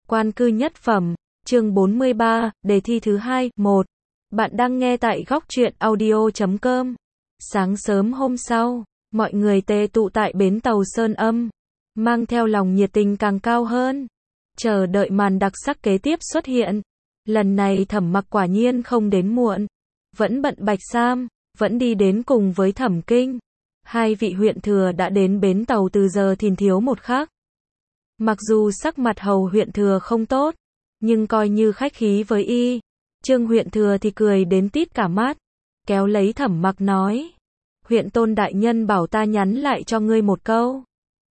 Quan cư nhất phẩm, chương 43, đề thi thứ 2, 1. Bạn đang nghe tại góc truyện audio.com. Sáng sớm hôm sau, mọi người tề tụ tại bến tàu Sơn Âm, mang theo lòng nhiệt tình càng cao hơn, chờ đợi màn đặc sắc kế tiếp xuất hiện. Lần này Thẩm Mặc quả nhiên không đến muộn, vẫn bận bạch sam, vẫn đi đến cùng với Thẩm Kinh. Hai vị huyện thừa đã đến bến tàu từ giờ thìn thiếu một khắc. Mặc dù sắc mặt Hầu huyện thừa không tốt, nhưng coi như khách khí với y. Trương huyện thừa thì cười đến tít cả mắt, kéo lấy Thẩm Mặc nói: "Huyện tôn đại nhân bảo ta nhắn lại cho ngươi một câu."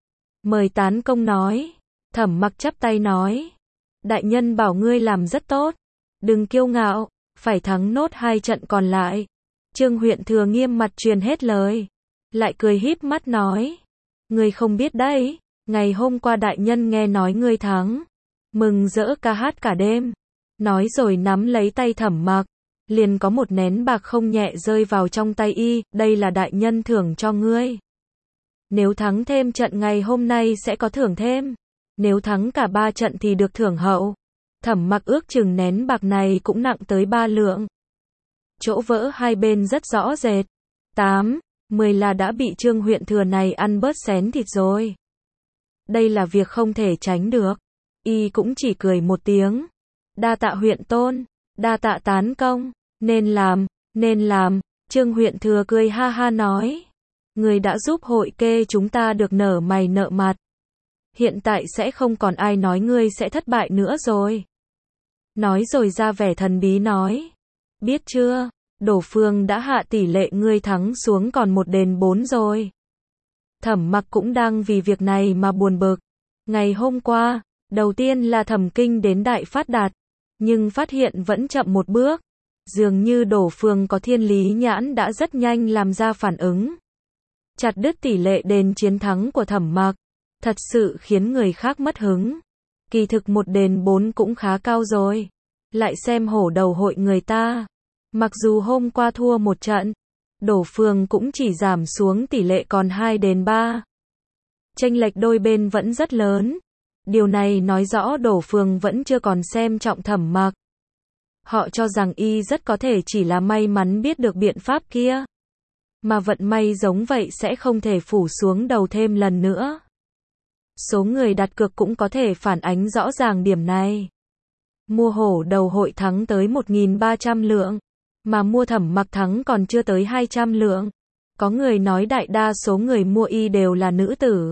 Mời tán công nói. Thẩm Mặc chắp tay nói: "Đại nhân bảo ngươi làm rất tốt, đừng kiêu ngạo, phải thắng nốt 2 trận còn lại." Trương huyện thừa nghiêm mặt truyền hết lời, lại cười híp mắt nói: "Ngươi không biết đấy, ngày hôm qua đại nhân nghe nói ngươi thắng, mừng rỡ ca hát cả đêm." Nói rồi nắm lấy tay Thẩm Mặc, liền có một nén bạc không nhẹ rơi vào trong tay y, "Đây là đại nhân thưởng cho ngươi. Nếu thắng thêm trận ngày hôm nay sẽ có thưởng thêm, nếu thắng cả 3 trận thì được thưởng hậu." Thẩm Mặc ước chừng nén bạc này cũng nặng tới 3 lượng. Chỗ vỡ hai bên rất rõ rệt. 8, 10 là đã bị Trương huyện thừa này ăn bớt xén thịt rồi. Đây là việc không thể tránh được. Y cũng chỉ cười một tiếng. "Đa tạ huyện tôn, đa tạ tán công, nên làm, nên làm." Trương huyện thừa cười ha ha nói: "Người đã giúp hội kê chúng ta được nở mày nợ mặt. Hiện tại sẽ không còn ai nói ngươi sẽ thất bại nữa rồi." Nói rồi ra vẻ thần bí nói: "Biết chưa, Đỗ Phương đã hạ tỷ lệ ngươi thắng xuống còn 1/4 rồi." Thẩm Mặc cũng đang vì việc này mà buồn bực. Ngày hôm qua, đầu tiên là Thẩm Kinh đến Đại Phát Đạt, nhưng phát hiện vẫn chậm một bước. Dường như Đỗ Phương có thiên lý nhãn đã rất nhanh làm ra phản ứng, chặt đứt tỷ lệ đền chiến thắng của Thẩm Mặc, thật sự khiến người khác mất hứng. Kỳ thực 1/4 cũng khá cao rồi. Lại xem hổ đầu hội người ta, mặc dù hôm qua thua một trận, Đỗ Phương cũng chỉ giảm xuống tỷ lệ còn 2/3. Chênh lệch đôi bên vẫn rất lớn. Điều này nói rõ Đỗ Phương vẫn chưa còn xem trọng Thẩm Mặc. Họ cho rằng y rất có thể chỉ là may mắn biết được biện pháp kia, mà vận may giống vậy sẽ không thể phủ xuống đầu thêm lần nữa. Số người đặt cược cũng có thể phản ánh rõ ràng điểm này. Mua hổ đầu hội thắng tới 1.300 lượng, mà mua Thẩm Mặc thắng còn chưa tới 200 lượng. Có người nói đại đa số người mua y đều là nữ tử.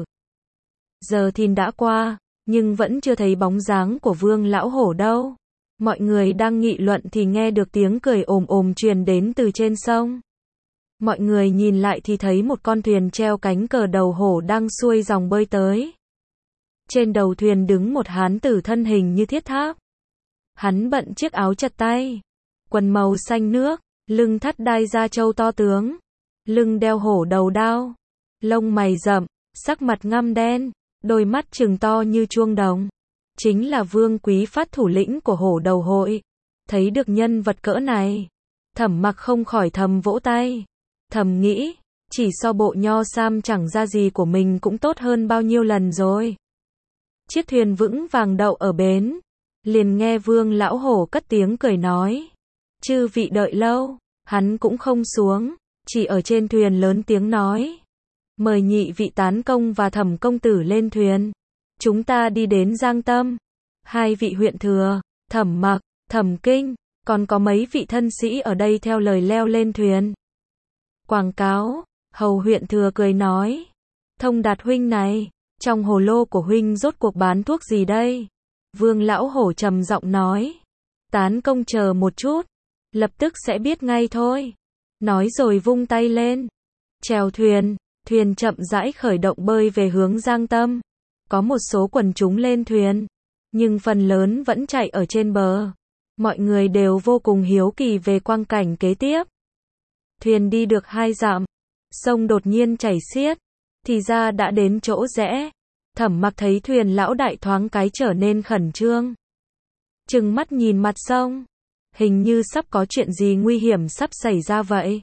Giờ thìn đã qua, nhưng vẫn chưa thấy bóng dáng của Vương lão hổ đâu. Mọi người đang nghị luận thì nghe được tiếng cười ồm ồm truyền đến từ trên sông. Mọi người nhìn lại thì thấy một con thuyền treo cánh cờ đầu hổ đang xuôi dòng bơi tới. Trên đầu thuyền đứng một hán tử thân hình như thiết tháp. Hắn bận chiếc áo chật tay, quần màu xanh nước, lưng thắt đai da trâu to tướng, lưng đeo hổ đầu đao, lông mày rậm, sắc mặt ngăm đen, đôi mắt trừng to như chuông đồng. Chính là Vương Quý Phát, thủ lĩnh của hổ đầu hội. Thấy được nhân vật cỡ này, Thẩm Mặc không khỏi thầm vỗ tay, thầm nghĩ, chỉ so bộ nho sam chẳng ra gì của mình cũng tốt hơn bao nhiêu lần rồi. Chiếc thuyền vững vàng đậu ở bến, liền nghe Vương lão hổ cất tiếng cười nói: "Chư vị đợi lâu." Hắn cũng không xuống, chỉ ở trên thuyền lớn tiếng nói: "Mời nhị vị tán công và Thẩm công tử lên thuyền. Chúng ta đi đến Giang Tâm." Hai vị huyện thừa, Thẩm Mặc, Thẩm Kinh, còn có mấy vị thân sĩ ở đây theo lời leo lên thuyền. Quảng cáo. Hầu huyện thừa cười nói: "Thông Đạt huynh này, trong hồ lô của huynh rốt cuộc bán thuốc gì đây?" Vương lão hổ trầm giọng nói: "Tán công chờ một chút, lập tức sẽ biết ngay thôi." Nói rồi vung tay lên, chèo thuyền, thuyền chậm rãi khởi động bơi về hướng Giang Tâm. Có một số quần chúng lên thuyền, nhưng phần lớn vẫn chạy ở trên bờ. Mọi người đều vô cùng hiếu kỳ về quang cảnh kế tiếp. Thuyền đi được 2 dặm, sông đột nhiên chảy xiết, thì ra đã đến chỗ rẽ. Thẩm Mặc thấy thuyền lão đại thoáng cái trở nên khẩn trương, trừng mắt nhìn mặt sông, hình như sắp có chuyện gì nguy hiểm sắp xảy ra vậy.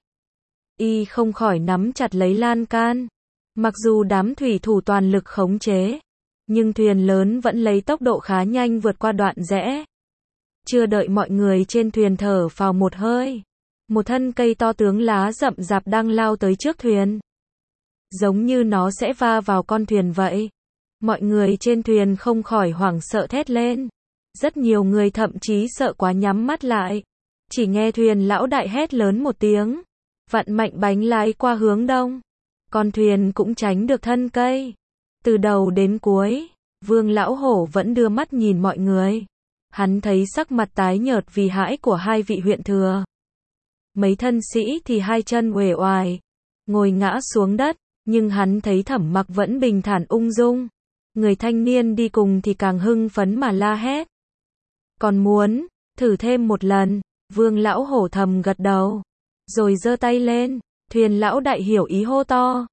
Y không khỏi nắm chặt lấy lan can. Mặc dù đám thủy thủ toàn lực khống chế, Nhưng thuyền lớn vẫn lấy tốc độ khá nhanh vượt qua đoạn rẽ. Chưa đợi mọi người trên thuyền thở phào một hơi, một thân cây to tướng lá rậm rạp đang lao tới trước thuyền. Giống như nó sẽ va vào con thuyền vậy. Mọi người trên thuyền không khỏi hoảng sợ thét lên. Rất nhiều người thậm chí sợ quá nhắm mắt lại. Chỉ nghe thuyền lão đại hét lớn một tiếng, vặn mạnh bánh lái qua hướng đông. Con thuyền cũng tránh được thân cây. Từ đầu đến cuối, Vương lão hổ vẫn đưa mắt nhìn mọi người. Hắn thấy sắc mặt tái nhợt vì hãi của hai vị huyện thừa. Mấy thân sĩ thì hai chân uể oải, ngồi ngã xuống đất, nhưng hắn thấy Thẩm Mặc vẫn bình thản ung dung. Người thanh niên đi cùng thì càng hưng phấn mà la hét. Còn muốn thử thêm một lần? Vương lão hổ thầm gật đầu, rồi giơ tay lên. Thuyền lão đại hiểu ý hô to.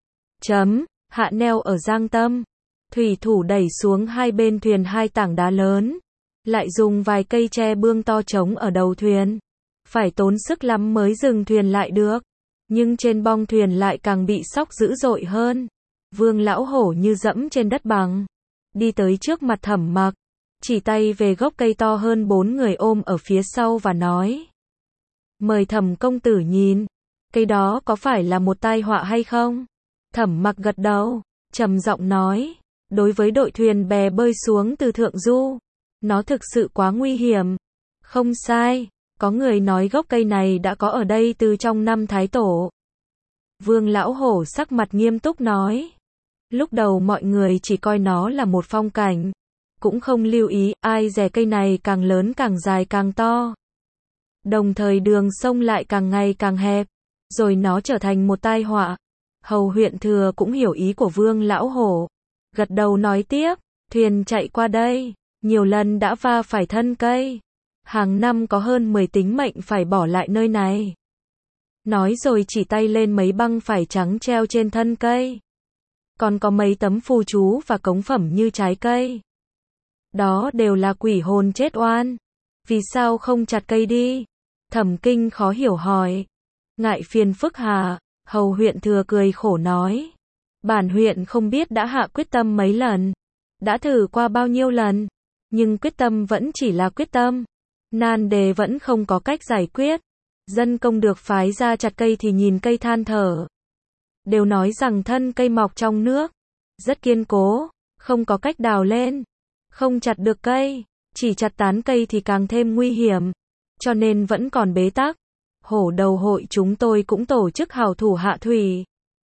Hạ neo ở Giang Tâm. Thủy thủ đẩy xuống hai bên thuyền hai tảng đá lớn, lại dùng vài cây tre bương to chống ở đầu thuyền. Phải tốn sức lắm mới dừng thuyền lại được. Nhưng trên bong thuyền lại càng bị sóc dữ dội hơn. Vương lão hổ như dẫm trên đất bằng, đi tới trước mặt Thẩm Mặc, chỉ tay về gốc cây to hơn 4 người ôm ở phía sau và nói: Mời Thẩm công tử nhìn, cây đó có phải là một tai họa hay không? Thẩm Mặc gật đầu, trầm giọng nói: Đối với đội thuyền bè bơi xuống từ thượng du, nó thực sự quá nguy hiểm. Không sai, có người nói gốc cây này đã có ở đây từ trong năm Thái Tổ. Vương lão hổ sắc mặt nghiêm túc nói. Lúc đầu mọi người chỉ coi nó là một phong cảnh, cũng không lưu ý, ai dè cây này càng lớn càng dài càng to. Đồng thời đường sông lại càng ngày càng hẹp, rồi nó trở thành một tai họa. Hầu huyện thừa cũng hiểu ý của Vương lão hổ, gật đầu nói tiếp, thuyền chạy qua đây, nhiều lần đã va phải thân cây. Hàng năm có hơn 10 tính mệnh phải bỏ lại nơi này. Nói rồi chỉ tay lên mấy băng vải trắng treo trên thân cây. Còn có mấy tấm phù chú và cống phẩm như trái cây. Đó đều là quỷ hồn chết oan. Vì sao không chặt cây đi? Thẩm Kinh khó hiểu hỏi. Ngại phiền phức hả? Hầu huyện thừa cười khổ nói. Bản huyện không biết đã hạ quyết tâm mấy lần, đã thử qua bao nhiêu lần, nhưng quyết tâm vẫn chỉ là quyết tâm. Nan đề vẫn không có cách giải quyết. Dân công được phái ra chặt cây thì nhìn cây than thở. Đều nói rằng thân cây mọc trong nước, rất kiên cố, không có cách đào lên. Không chặt được cây, chỉ chặt tán cây thì càng thêm nguy hiểm. Cho nên vẫn còn bế tắc. Hổ đầu hội chúng tôi cũng tổ chức hảo thủ hạ thủy.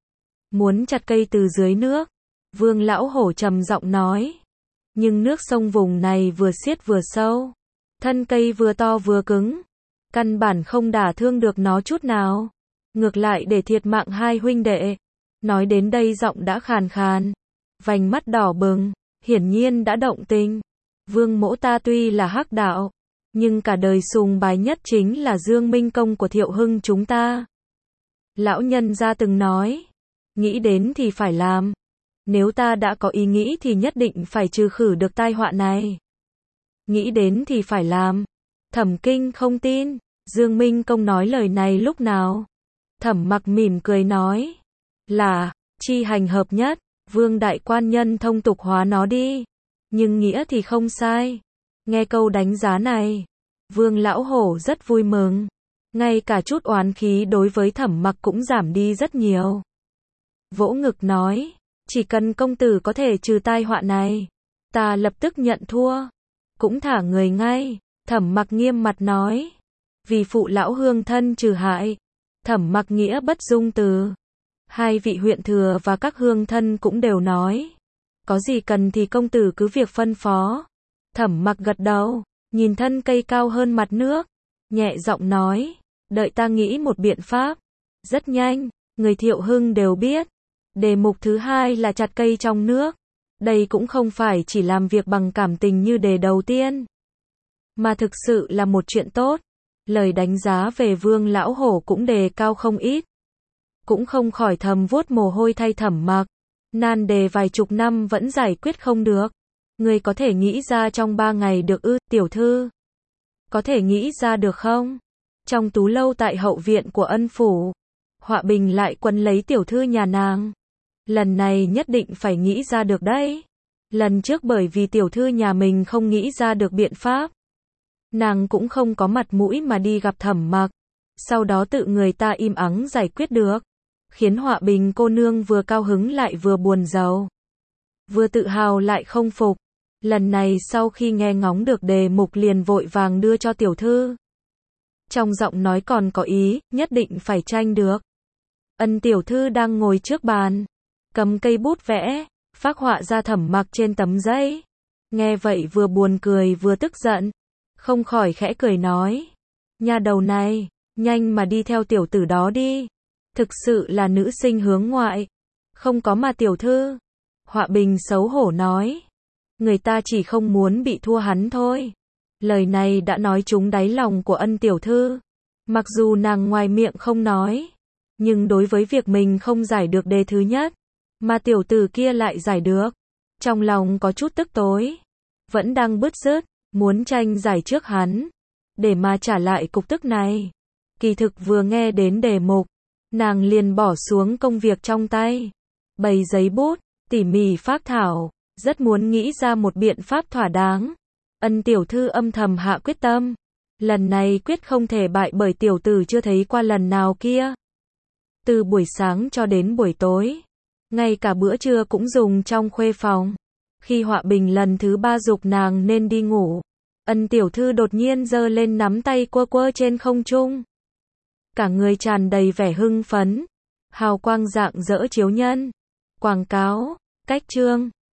Muốn chặt cây từ dưới nước. Vương lão hổ trầm giọng nói. Nhưng nước sông vùng này vừa xiết vừa sâu. Thân cây vừa to vừa cứng. Căn bản không đả thương được nó chút nào. Ngược lại để thiệt mạng hai huynh đệ. Nói đến đây giọng đã khàn khàn, vành mắt đỏ bừng, hiển nhiên đã động tình. Vương mỗ ta tuy là hắc đạo, nhưng cả đời sùng bái nhất chính là Dương Minh Công của Thiệu Hưng chúng ta. Lão nhân gia từng nói, nghĩ đến thì phải làm. Nếu ta đã có ý nghĩ thì nhất định phải trừ khử được tai họa này. Nghĩ đến thì phải làm. Thẩm Kinh không tin, Dương Minh Công nói lời này lúc nào. Thẩm Mặc mỉm cười nói, là chi hành hợp nhất. Vương đại quan nhân thông tục hóa nó đi. Nhưng nghĩa thì không sai. Nghe câu đánh giá này, Vương lão hổ rất vui mừng. Ngay cả chút oán khí đối với Thẩm Mặc cũng giảm đi rất nhiều. Vỗ ngực nói, chỉ cần công tử có thể trừ tai họa này, ta lập tức nhận thua. Cũng thả người ngay. Thẩm Mặc nghiêm mặt nói, vì phụ lão hương thân trừ hại. Thẩm Mặc nghĩa bất dung từ. Hai vị huyện thừa và các hương thân cũng đều nói, có gì cần thì công tử cứ việc phân phó. Thẩm Mặc gật đầu, nhìn thân cây cao hơn mặt nước, nhẹ giọng nói, đợi ta nghĩ một biện pháp. Rất nhanh, người Thiệu Hưng đều biết, đề mục thứ hai là chặt cây trong nước. Đây cũng không phải chỉ làm việc bằng cảm tình như đề đầu tiên, mà thực sự là một chuyện tốt. Lời đánh giá về Vương lão hổ cũng đề cao không ít. Cũng không khỏi thầm vuốt mồ hôi thay Thẩm Mặc. Nan đề vài chục năm vẫn giải quyết không được. Người có thể nghĩ ra trong 3 ngày được ư? Tiểu thư, có thể nghĩ ra được không? Trong tú lâu tại hậu viện của ân phủ, Họa Bình lại quấn lấy tiểu thư nhà nàng. Lần này nhất định phải nghĩ ra được đấy. Lần trước bởi vì tiểu thư nhà mình không nghĩ ra được biện pháp, nàng cũng không có mặt mũi mà đi gặp Thẩm Mặc. Sau đó tự người ta im ắng giải quyết được, khiến Họa Bình cô nương vừa cao hứng lại vừa buồn rầu, vừa tự hào lại không phục. Lần này sau khi nghe ngóng được đề mục liền vội vàng đưa cho tiểu thư. Trong giọng nói còn có ý, nhất định phải tranh được. Ân tiểu thư đang ngồi trước bàn, cầm cây bút vẽ, phác họa ra Thẩm Mặc trên tấm giấy. Nghe vậy vừa buồn cười vừa tức giận, không khỏi khẽ cười nói: "Nha đầu này, nhanh mà đi theo tiểu tử đó đi, thực sự là nữ sinh hướng ngoại." "Không có mà tiểu thư." Họa Bình xấu hổ nói. Người ta chỉ không muốn bị thua hắn thôi. Lời này đã nói trúng đáy lòng của Ân tiểu thư. Mặc dù nàng ngoài miệng không nói, nhưng đối với việc mình không giải được đề thứ nhất, mà tiểu tử kia lại giải được, trong lòng có chút tức tối, vẫn đang bứt rứt, muốn tranh giải trước hắn, để mà trả lại cục tức này. Kỳ thực vừa nghe đến đề mục, nàng liền bỏ xuống công việc trong tay, bày giấy bút, tỉ mỉ phác thảo, rất muốn nghĩ ra một biện pháp thỏa đáng. Ân tiểu thư âm thầm hạ quyết tâm, lần này quyết không thể bại bởi tiểu tử chưa thấy qua lần nào kia. Từ buổi sáng cho đến buổi tối, ngay cả bữa trưa cũng dùng trong khuê phòng. Khi Họa Bình lần thứ 3 giục nàng nên đi ngủ, Ân tiểu thư đột nhiên giơ lên nắm tay quơ quơ trên không trung. Cả người tràn đầy vẻ hưng phấn, hào quang rạng rỡ chiếu nhân. Quảng cáo, cách chương